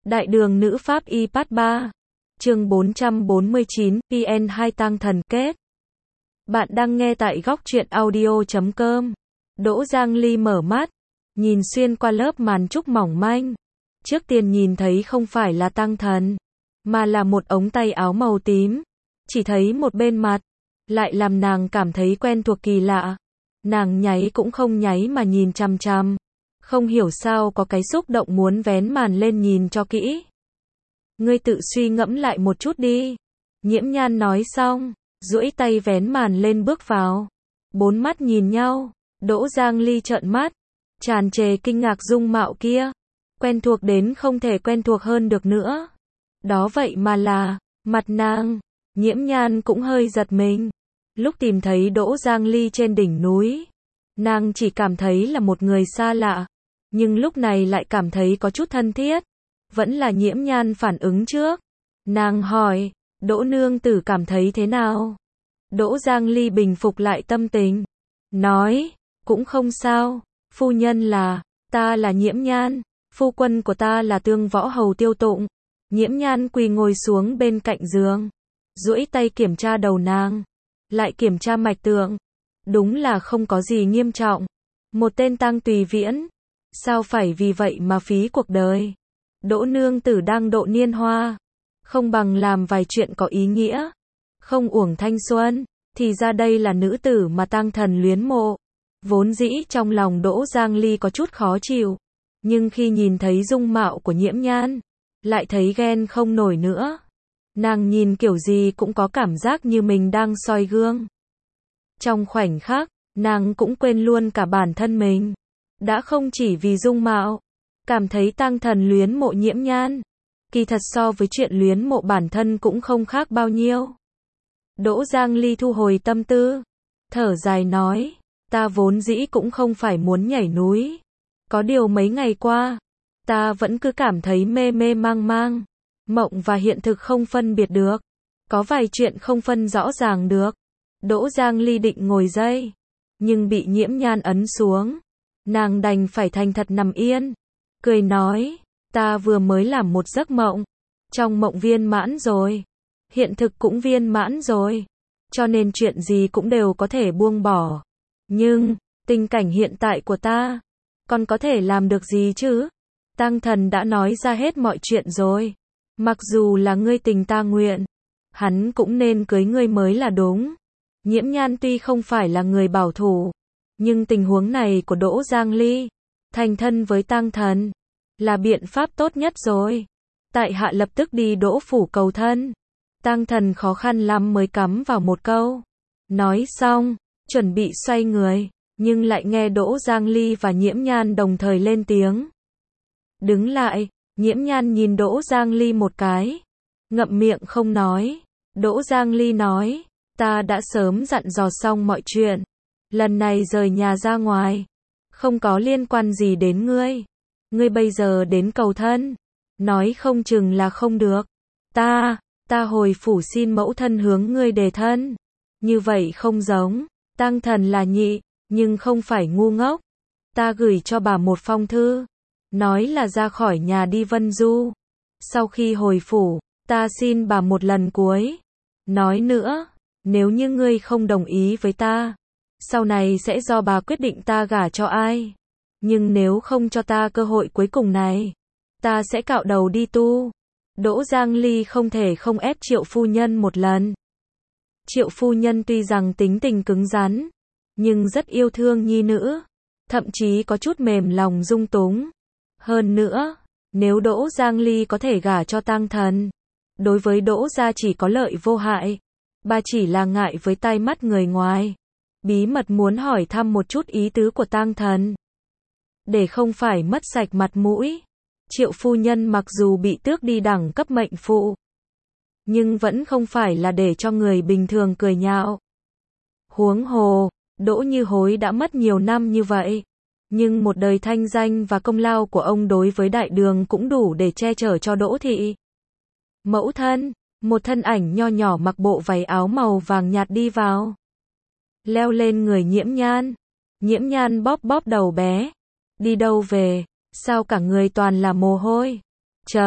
Đại đường nữ pháp y part 3. Chương 449, PN2 tang thần kết. Bạn đang nghe tại góc truyện audio.com. Đỗ Giang Ly mở mắt, nhìn xuyên qua lớp màn trúc mỏng manh. Trước tiên nhìn thấy không phải là tang thần, mà là một ống tay áo màu tím. Chỉ thấy một bên mặt, lại làm nàng cảm thấy quen thuộc kỳ lạ. Nàng nháy cũng không nháy mà nhìn chằm chằm. Không hiểu sao có cái xúc động muốn vén màn lên nhìn cho kỹ. Ngươi tự suy ngẫm lại một chút đi. Nhiễm Nhan nói xong, duỗi tay vén màn lên bước vào. Bốn mắt nhìn nhau, Đỗ Giang Ly trợn mắt, tràn trề kinh ngạc dung mạo kia. Quen thuộc đến không thể quen thuộc hơn được nữa. Đó vậy mà là, mặt nàng. Nhiễm Nhan cũng hơi giật mình. Lúc tìm thấy Đỗ Giang Ly trên đỉnh núi, nàng chỉ cảm thấy là một người xa lạ. Nhưng lúc này lại cảm thấy có chút thân thiết. Vẫn là Nhiễm Nhan phản ứng trước. Nàng hỏi, Đỗ nương tử cảm thấy thế nào? Đỗ Giang Ly bình phục lại tâm tình. Nói, cũng không sao. Phu nhân là, ta là Nhiễm Nhan. Phu quân của ta là Tương Võ Hầu Tiêu Tụng. Nhiễm Nhan quỳ ngồi xuống bên cạnh giường, duỗi tay kiểm tra đầu nàng, lại kiểm tra mạch tượng. Đúng là không có gì nghiêm trọng. Một tên tang tùy viễn. Sao phải vì vậy mà phí cuộc đời? Đỗ nương tử đang độ niên hoa, không bằng làm vài chuyện có ý nghĩa, không uổng thanh xuân. Thì ra đây là nữ tử mà tang thần luyến mộ. Vốn dĩ trong lòng Đỗ Giang Ly có chút khó chịu, nhưng khi nhìn thấy dung mạo của Nhiễm Nhan, lại thấy ghen không nổi nữa. Nàng nhìn kiểu gì cũng có cảm giác như mình đang soi gương. Trong khoảnh khắc, nàng cũng quên luôn cả bản thân mình. Đã không chỉ vì dung mạo, cảm thấy tang thần luyến mộ Nhiễm Nhan. Kỳ thật so với chuyện luyến mộ bản thân cũng không khác bao nhiêu. Đỗ Giang Ly thu hồi tâm tư, thở dài nói, ta vốn dĩ cũng không phải muốn nhảy núi. Có điều mấy ngày qua, ta vẫn cứ cảm thấy mê mê mang mang. Mộng và hiện thực không phân biệt được. Có vài chuyện không phân rõ ràng được. Đỗ Giang Ly định ngồi dậy, nhưng bị Nhiễm Nhan ấn xuống. Nàng đành phải thành thật nằm yên. Cười nói, ta vừa mới làm một giấc mộng. Trong mộng viên mãn rồi. Hiện thực cũng viên mãn rồi. Cho nên chuyện gì cũng đều có thể buông bỏ. Nhưng, tình cảnh hiện tại của ta, còn có thể làm được gì chứ? Tang thần đã nói ra hết mọi chuyện rồi. Mặc dù là ngươi tình ta nguyện, hắn cũng nên cưới ngươi mới là đúng. Nhiễm Nhan tuy không phải là người bảo thủ, nhưng tình huống này của Đỗ Giang Ly, thành thân với tang thần, là biện pháp tốt nhất rồi. Tại hạ lập tức đi Đỗ phủ cầu thân. Tang thần khó khăn lắm mới cắm vào một câu. Nói xong, chuẩn bị xoay người, nhưng lại nghe Đỗ Giang Ly và Nhiễm Nhan đồng thời lên tiếng. Đứng lại. Nhiễm Nhan nhìn Đỗ Giang Ly một cái, ngậm miệng không nói. Đỗ Giang Ly nói, ta đã sớm dặn dò xong mọi chuyện. Lần này rời nhà ra ngoài, không có liên quan gì đến ngươi. Ngươi bây giờ đến cầu thân, nói không chừng là không được. Ta hồi phủ xin mẫu thân hướng ngươi đề thân. Như vậy không giống, tang thần là nhị, nhưng không phải ngu ngốc. Ta gửi cho bà một phong thư, nói là ra khỏi nhà đi Vân Du. Sau khi hồi phủ, ta xin bà một lần cuối. Nói nữa, nếu như ngươi không đồng ý với ta, sau này sẽ do bà quyết định ta gả cho ai. Nhưng nếu không cho ta cơ hội cuối cùng này, ta sẽ cạo đầu đi tu. Đỗ Giang Ly không thể không ép Triệu phu nhân một lần. Triệu phu nhân tuy rằng tính tình cứng rắn, nhưng rất yêu thương nhi nữ, thậm chí có chút mềm lòng dung túng. Hơn nữa, nếu Đỗ Giang Ly có thể gả cho tang thần, đối với Đỗ gia chỉ có lợi vô hại. Bà chỉ là ngại với tai mắt người ngoài, bí mật muốn hỏi thăm một chút ý tứ của tang thần, để không phải mất sạch mặt mũi. Triệu phu nhân mặc dù bị tước đi đẳng cấp mệnh phụ, nhưng vẫn không phải là để cho người bình thường cười nhạo. Huống hồ, Đỗ Như Hối đã mất nhiều năm như vậy, nhưng một đời thanh danh và công lao của ông đối với đại đường cũng đủ để che chở cho Đỗ thị. Mẫu thân, một thân ảnh nho nhỏ mặc bộ váy áo màu vàng nhạt đi vào, leo lên người Nhiễm Nhan. Nhiễm Nhan bóp bóp đầu bé. Đi đâu về, sao cả người toàn là mồ hôi?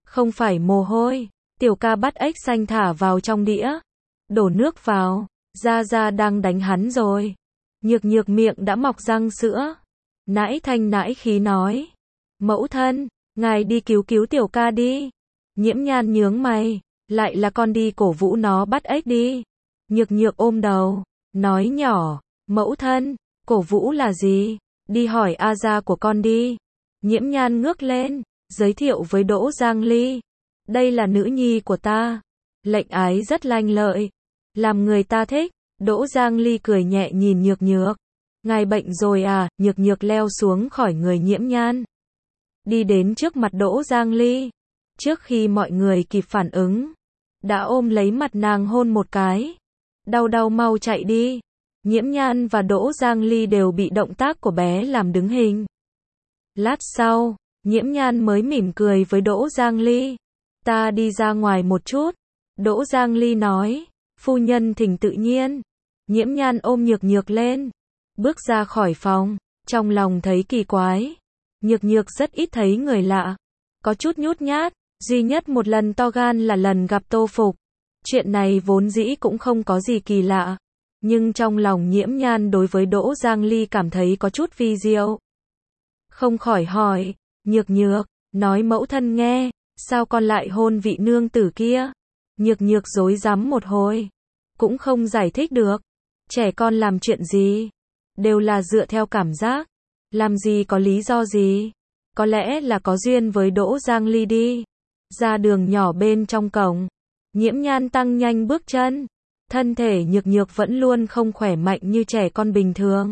Không phải mồ hôi. Tiểu ca bắt ếch xanh thả vào trong đĩa. Đổ nước vào. Gia Gia đang đánh hắn rồi. Nhược Nhược miệng đã mọc răng sữa. Nãi thanh nãi khí nói. Mẫu thân, ngài đi cứu cứu tiểu ca đi. Nhiễm Nhan nhướng mày. Lại là con đi cổ vũ nó bắt ếch đi. Nhược Nhược ôm đầu. Nói nhỏ. Mẫu thân, cổ vũ là gì? Đi hỏi A Gia của con đi. Nhiễm Nhan ngước lên. Giới thiệu với Đỗ Giang Ly. Đây là nữ nhi của ta. Lệnh ái rất lanh lợi. Làm người ta thích. Đỗ Giang Ly cười nhẹ nhìn Nhược Nhược. Ngài bệnh rồi à? Nhược Nhược leo xuống khỏi người Nhiễm Nhan. Đi đến trước mặt Đỗ Giang Ly. Trước khi mọi người kịp phản ứng. Đã ôm lấy mặt nàng hôn một cái. Đau đau mau chạy đi. Nhiễm Nhan và Đỗ Giang Ly đều bị động tác của bé làm đứng hình. Lát sau, Nhiễm Nhan mới mỉm cười với Đỗ Giang Ly. Ta đi ra ngoài một chút. Đỗ Giang Ly nói. Phu nhân thỉnh tự nhiên. Nhiễm Nhan ôm Nhược Nhược lên. Bước ra khỏi phòng. Trong lòng thấy kỳ quái. Nhược Nhược rất ít thấy người lạ. Có chút nhút nhát. Duy nhất một lần to gan là lần gặp Tô Phục. Chuyện này vốn dĩ cũng không có gì kỳ lạ. Nhưng trong lòng Nhiễm Nhan đối với Đỗ Giang Ly cảm thấy có chút vi diệu. Không khỏi hỏi. Nhược Nhược, nói mẫu thân nghe. Sao con lại hôn vị nương tử kia? Nhược Nhược rối rắm một hồi. Cũng không giải thích được. Trẻ con làm chuyện gì? Đều là dựa theo cảm giác. Làm gì có lý do gì? Có lẽ là có duyên với Đỗ Giang Ly đi. Ra đường nhỏ bên trong cổng. Nhiễm Nhan tăng nhanh bước chân. Thân thể Nhược Nhược vẫn luôn không khỏe mạnh như trẻ con bình thường.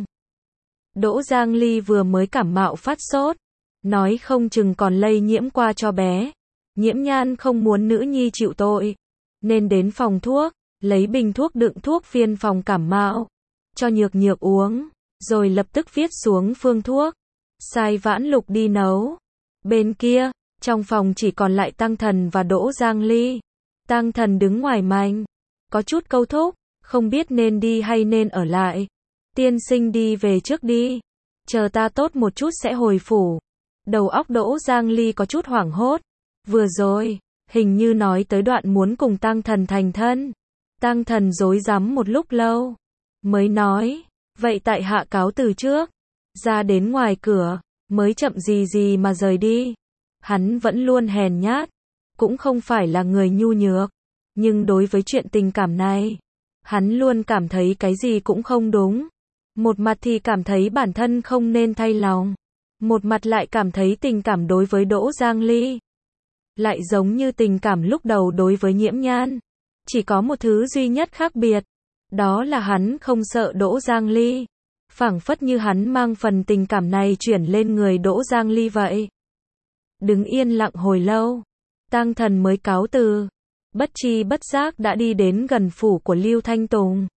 Đỗ Giang Ly vừa mới cảm mạo phát sốt. Nói không chừng còn lây nhiễm qua cho bé. Nhiễm Nhan không muốn nữ nhi chịu tội. Nên đến phòng thuốc. Lấy bình thuốc đựng thuốc phiên phòng cảm mạo. Cho Nhược Nhược uống. Rồi lập tức viết xuống phương thuốc. Sai Vãn Lục đi nấu. Bên kia, trong phòng chỉ còn lại Tăng Thần và Đỗ Giang Ly. Tăng Thần đứng ngoài mành. Có chút câu thúc. Không biết nên đi hay nên ở lại. Tiên sinh đi về trước đi. Chờ ta tốt một chút sẽ hồi phủ. Đầu óc Đỗ Giang Ly có chút hoảng hốt. Vừa rồi, hình như nói tới đoạn muốn cùng Tăng Thần thành thân. Tăng Thần rối rắm một lúc lâu. Mới nói, vậy tại hạ cáo từ trước. Ra đến ngoài cửa, mới chậm gì gì mà rời đi. Hắn vẫn luôn hèn nhát. Cũng không phải là người nhu nhược. Nhưng đối với chuyện tình cảm này, hắn luôn cảm thấy cái gì cũng không đúng. Một mặt thì cảm thấy bản thân không nên thay lòng. Một mặt lại cảm thấy tình cảm đối với Đỗ Giang Ly lại giống như tình cảm lúc đầu đối với Nhiễm Nhan. Chỉ có một thứ duy nhất khác biệt. Đó là hắn không sợ Đỗ Giang Ly. Phảng phất như hắn mang phần tình cảm này chuyển lên người Đỗ Giang Ly vậy. Đứng yên lặng hồi lâu. Tăng Thần mới cáo từ. Bất tri bất giác đã đi đến gần phủ của Lưu Thanh Tùng.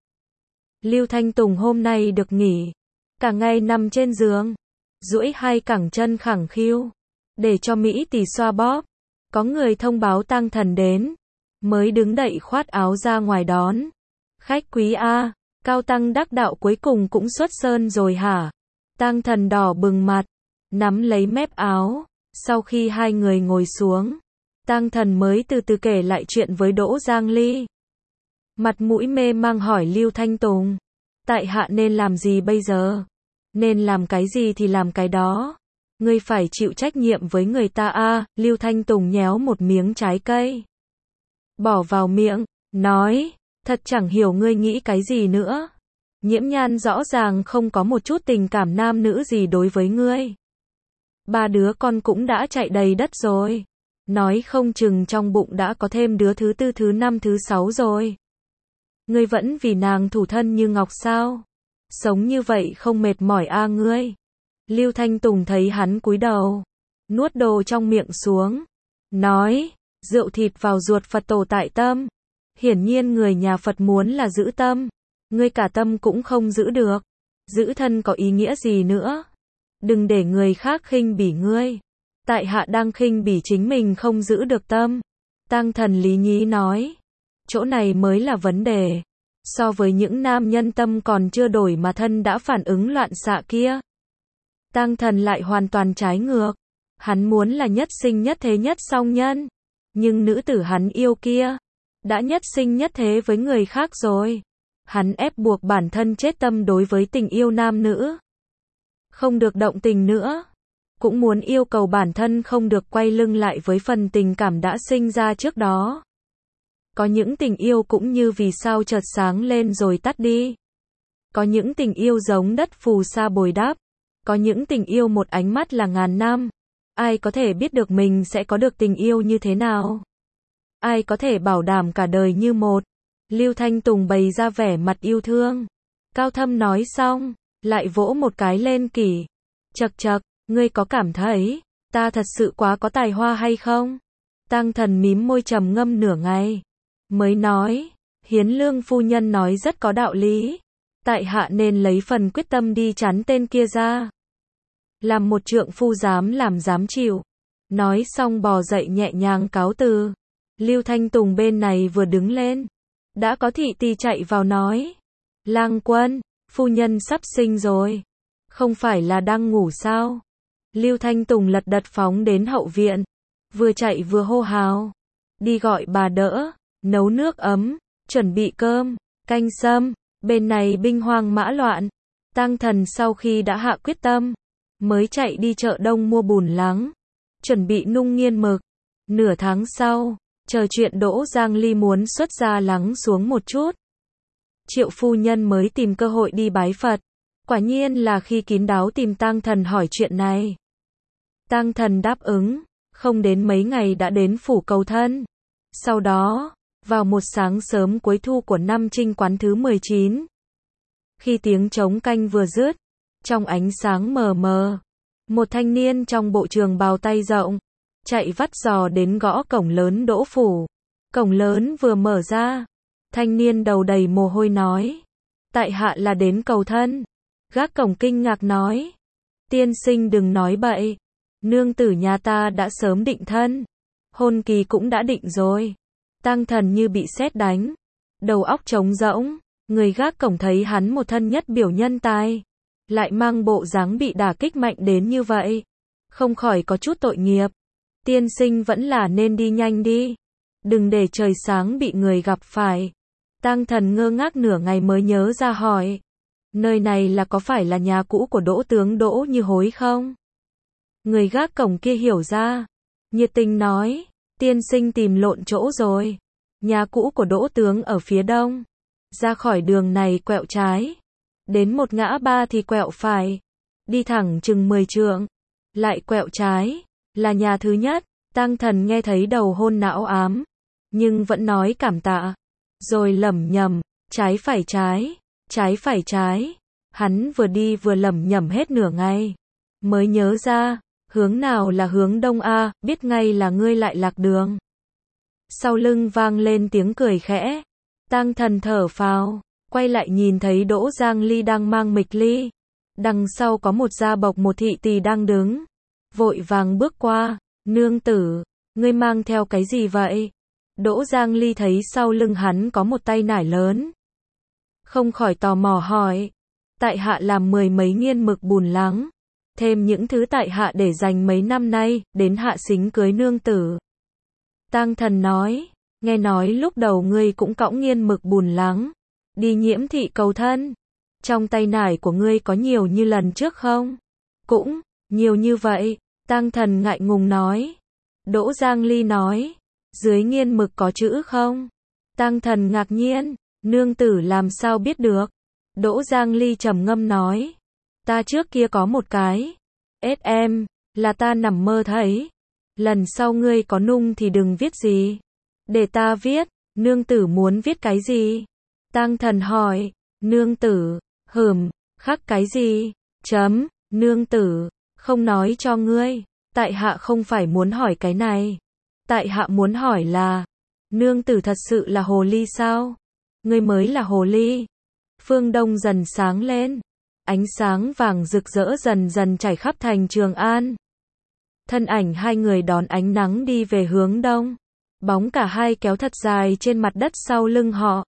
Lưu Thanh Tùng hôm nay được nghỉ. Cả ngày nằm trên giường. Duỗi hai cẳng chân khẳng khiu. Để cho Mỹ tỷ xoa bóp. Có người thông báo Tăng Thần đến. Mới đứng đậy khoát áo ra ngoài đón. Khách quý a, Cao Tăng đắc đạo cuối cùng cũng xuất sơn rồi hả? Tăng Thần đỏ bừng mặt. Nắm lấy mép áo. Sau khi hai người ngồi xuống. Tăng Thần mới từ từ kể lại chuyện với Đỗ Giang Ly. Mặt mũi mê mang hỏi Lưu Thanh Tùng. Tại hạ nên làm gì bây giờ? Nên làm cái gì thì làm cái đó. Ngươi phải chịu trách nhiệm với người ta a. Lưu Thanh Tùng nhéo một miếng trái cây. Bỏ vào miệng, nói. Thật chẳng hiểu ngươi nghĩ cái gì nữa. Nhiễm Nhan rõ ràng không có một chút tình cảm nam nữ gì đối với ngươi. Ba đứa con cũng đã chạy đầy đất rồi. Nói không chừng trong bụng đã có thêm đứa thứ tư, thứ năm, thứ sáu rồi. Ngươi vẫn vì nàng thủ thân như ngọc sao? Sống như vậy không mệt mỏi a ngươi? Lưu Thanh Tùng thấy hắn cúi đầu, nuốt đồ trong miệng xuống, nói, rượu thịt vào ruột Phật tổ tại tâm. Hiển nhiên người nhà Phật muốn là giữ tâm. Ngươi cả tâm cũng không giữ được. Giữ thân có ý nghĩa gì nữa? Đừng để người khác khinh bỉ ngươi. Tại hạ đang khinh bỉ chính mình không giữ được tâm. Tăng Thần lý nhí nói. Chỗ này mới là vấn đề. So với những nam nhân tâm còn chưa đổi mà thân đã phản ứng loạn xạ kia. Tăng Thần lại hoàn toàn trái ngược. Hắn muốn là nhất sinh nhất thế nhất song nhân. Nhưng nữ tử hắn yêu kia, đã nhất sinh nhất thế với người khác rồi. Hắn ép buộc bản thân chết tâm đối với tình yêu nam nữ. Không được động tình nữa. Cũng muốn yêu cầu bản thân không được quay lưng lại với phần tình cảm đã sinh ra trước đó. Có những tình yêu cũng như vì sao chợt sáng lên rồi tắt đi. Có những tình yêu giống đất phù sa bồi đắp. Có những tình yêu một ánh mắt là ngàn năm. Ai có thể biết được mình sẽ có được tình yêu như thế nào? Ai có thể bảo đảm cả đời như một? Lưu Thanh Tùng bày ra vẻ mặt yêu thương. Cao Thâm nói xong, lại vỗ một cái lên Kỷ. Chậc chậc, ngươi có cảm thấy ta thật sự quá có tài hoa hay không? Tăng Thần mím môi trầm ngâm nửa ngày, mới nói, Hiến Lương phu nhân nói rất có đạo lý. Tại hạ nên lấy phần quyết tâm đi chắn tên kia ra. Làm một trượng phu dám làm dám chịu. Nói xong bò dậy nhẹ nhàng cáo từ. Lưu Thanh Tùng bên này vừa đứng lên, đã có thị tỳ chạy vào nói, Lang Quân, phu nhân sắp sinh rồi. Không phải là đang ngủ sao? Lưu Thanh Tùng lật đật phóng đến hậu viện, vừa chạy vừa hô hào, đi gọi bà đỡ, nấu nước ấm, chuẩn bị cơm, canh sâm. Bên này binh hoang mã loạn. Tăng Thần sau khi đã hạ quyết tâm, mới chạy đi chợ đông mua bùn lắng, chuẩn bị nung nghiên mực. Nửa tháng sau, chờ chuyện Đỗ Giang Ly muốn xuất gia lắng xuống một chút, Triệu phu nhân mới tìm cơ hội đi bái Phật. Quả nhiên là khi kín đáo tìm Tăng Thần hỏi chuyện này. Tăng Thần đáp ứng, không đến mấy ngày đã đến phủ cầu thân. Sau đó, vào một sáng sớm cuối thu của năm Trinh Quán thứ 19, khi tiếng trống canh vừa dứt, trong ánh sáng mờ mờ, một thanh niên trong bộ trường bào tay rộng, chạy vắt giò đến gõ cổng lớn Đỗ phủ. Cổng lớn vừa mở ra, thanh niên đầu đầy mồ hôi nói, tại hạ là đến cầu thân. Gác cổng kinh ngạc nói, tiên sinh đừng nói bậy, nương tử nhà ta đã sớm định thân, hôn kỳ cũng đã định rồi. Tăng Thần như bị sét đánh, đầu óc trống rỗng. Người gác cổng thấy hắn một thân nhất biểu nhân tài, lại mang bộ dáng bị đả kích mạnh đến như vậy, không khỏi có chút tội nghiệp. Tiên sinh vẫn là nên đi nhanh đi, đừng để trời sáng bị người gặp phải. Tăng Thần ngơ ngác nửa ngày mới nhớ ra hỏi, nơi này là có phải là nhà cũ của Đỗ tướng Đỗ Như Hối không? Người gác cổng kia hiểu ra, nhiệt tình nói, tiên sinh tìm lộn chỗ rồi. Nhà cũ của Đỗ tướng ở phía đông. Ra khỏi đường này quẹo trái, đến một ngã ba thì quẹo phải, đi thẳng chừng 10 trượng, lại quẹo trái, là nhà thứ nhất. Tăng Thần nghe thấy đầu hôn não ám, nhưng vẫn nói cảm tạ, rồi lẩm nhẩm, trái phải trái, trái phải trái. Hắn vừa đi vừa lẩm nhẩm hết nửa ngày, mới nhớ ra, hướng nào là hướng đông a, biết ngay là ngươi lại lạc đường. Sau lưng vang lên tiếng cười khẽ. Tăng Thần thở phào, quay lại nhìn thấy Đỗ Giang Ly đang mang mịch ly. Đằng sau có một gia bộc một thị tỳ đang đứng. Vội vàng bước qua, nương tử, ngươi mang theo cái gì vậy? Đỗ Giang Ly thấy sau lưng hắn có một tay nải lớn, không khỏi tò mò hỏi, tại hạ làm 10 mấy nghiên mực bùn lắng, thêm những thứ tại hạ để dành mấy năm nay, đến hạ xính cưới nương tử. Tăng Thần nói, nghe nói lúc đầu ngươi cũng cõng nghiên mực bùn lắng, đi Nhiễm thị cầu thân. Trong tay nải của ngươi có nhiều như lần trước không? Cũng, nhiều như vậy. Tăng Thần ngại ngùng nói. Đỗ Giang Ly nói, dưới nghiên mực có chữ không? Tăng Thần ngạc nhiên, nương tử làm sao biết được? Đỗ Giang Ly trầm ngâm nói, ta trước kia có một cái. SM, là ta nằm mơ thấy. Lần sau ngươi có nung thì đừng viết gì. Để ta viết, nương tử muốn viết cái gì? Tăng Thần hỏi, nương tử, khắc cái gì? Nương tử, không nói cho ngươi, tại hạ không phải muốn hỏi cái này. Tại hạ muốn hỏi là, nương tử thật sự là hồ ly sao? Ngươi mới là hồ ly. Phương Đông dần sáng lên, ánh sáng vàng rực rỡ dần dần trải khắp thành Trường An. Thân ảnh hai người đón ánh nắng đi về hướng đông. Bóng cả hai kéo thật dài trên mặt đất sau lưng họ.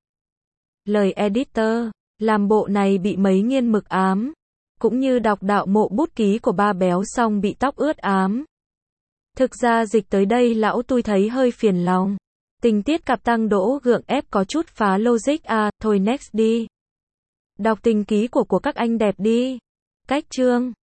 Lời editor, làm bộ này bị mấy nghiên mực ám, cũng như đọc đạo mộ bút ký của ba béo xong bị tóc ướt ám. Thực ra dịch tới đây lão tôi thấy hơi phiền lòng. Tình tiết cặp tăng đỗ gượng ép có chút phá logic à, thôi next đi. Đọc tình ký của các anh đẹp đi. Cách chương